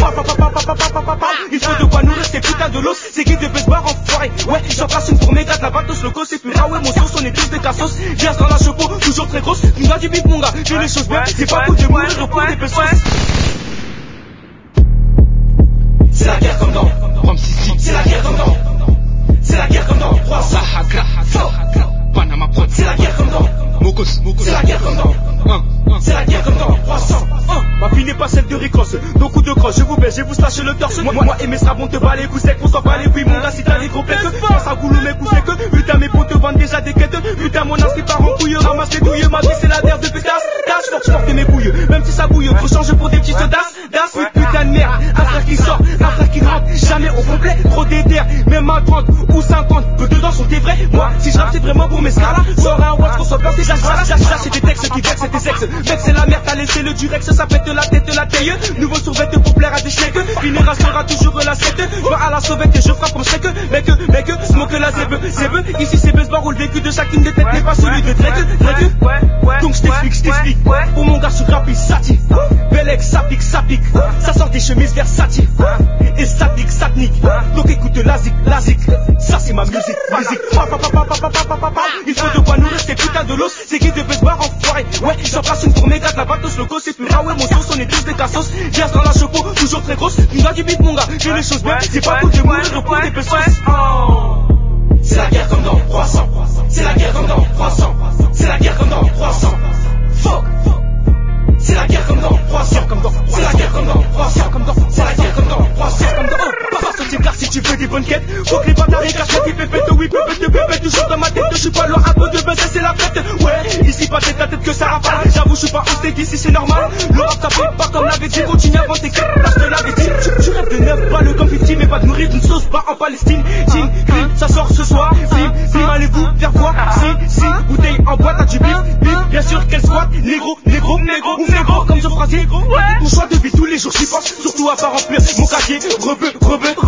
Il faut de quoi nourrir ces putains de l'os. C'est qui de baseball enfoiré. Ouais, j'en place une pour mes gars de la batos. Le go c'est plus rare, ouais, mon sauce, on est tous des cassos. Viens dans la chevaux, toujours très grosse. Tu m'as du bif, mon gars, fais les choses bien. C'est pas cool de mourir pour des pesos. C'est la guerre comme dans Rome City. C'est la guerre comme dans. C'est la guerre comme dans 300. Panama Prod. C'est la guerre comme dans Mokos. C'est la guerre comme dans. C'est la guerre comme dans 300. Ma vie n'est pas celle de Ricross. Nos coups de crosse, je vous baisse, je vous slash le torse. Moi et mes strabons te bat les coups secs, on s'en bat les couilles. Mon gars, si t'as les gros plecs, pense à goulot mes coups secs. Putain, mes potes te vendent déjà des quêtes. Putain, mon as, part en couille, ramasse les douilles. Ma vie, c'est la terre de pétasse. Je porte mes bouilles, même si ça bouille. Trop change pour des petits sodas. Putain de merde, un frère qui sort, un frère qui rentre. Jamais au complet, trop d'éther. Même à 30 ou 50, peu dedans sont des vrais. Moi, si je rappe, c'est vraiment pour mes scalas. Sors un watch, qu'on soit placé, là, c'est des textes qui vexent tes sexes. Mec, c'est la merde, t'as laissé le durex, ça pète la tête, la taille. Nouveau survêt pour plaire à des chèques. Finira sera toujours la secte. Moi à la sauvette et je frappe comme chèque. Mec, smoke la zèbe. Ici c'est baseball où le vécu de chacune des têtes n'est pas celui de Drake. Donc je t'explique. Pour mon gars, je grappe, il s'attire. Belek, ça pique. Ça sort des chemises versatiles. Et ça nique. Donc écoute la zik. Ça c'est ma musique. Il faut de quoi nourrir ces putains de l'os. C'est qui de baseball enfoiré. Ouais, j'en place une pour mes gars de la batos. Le go c'est plus rare, ouais, mon sauce, on est tous des cassos. Viens dans la chevaux, toujours très grosse. Tu m'as du bif, mon gars, fais les choses bien. C'est pas cool de mourir pour des pesos. C'est la guerre comme dans 300. C'est la guerre comme dans 300. C'est la guerre comme dans 300. Fuck. C'est la guerre comme dans 300. C'est la guerre comme dans 300. C'est la guerre comme dans 300. Pas sortir car si tu veux des bonnes quêtes. Faut que les bâtards et cachent qui pépette. Oui, pépette, toujours dans ma tête. Je suis pas loin un peu de buzz, c'est la fête. Ouais, ici pas tête à tête que ça rafale. J'avoue, je suis pas hosté d'ici, c'est normal. Le rap ça fait pas comme l'avait dit. Continue avant tes quêtes, là je te l'avais dit. Tu rêves de 9 balles comme 50, mais pas de nourrir d'une sauce pas en Palestine. Team, ça sort ce soir. Bim, allez-vous faire voir. Si, bouteille en boîte, t'as du bif. Bien sûr qu'elle squatte. Négro, comme je phrasier. Mon choix de vie tous les jours, j'y pense. Surtout à part remplir mon casier. Rebeu,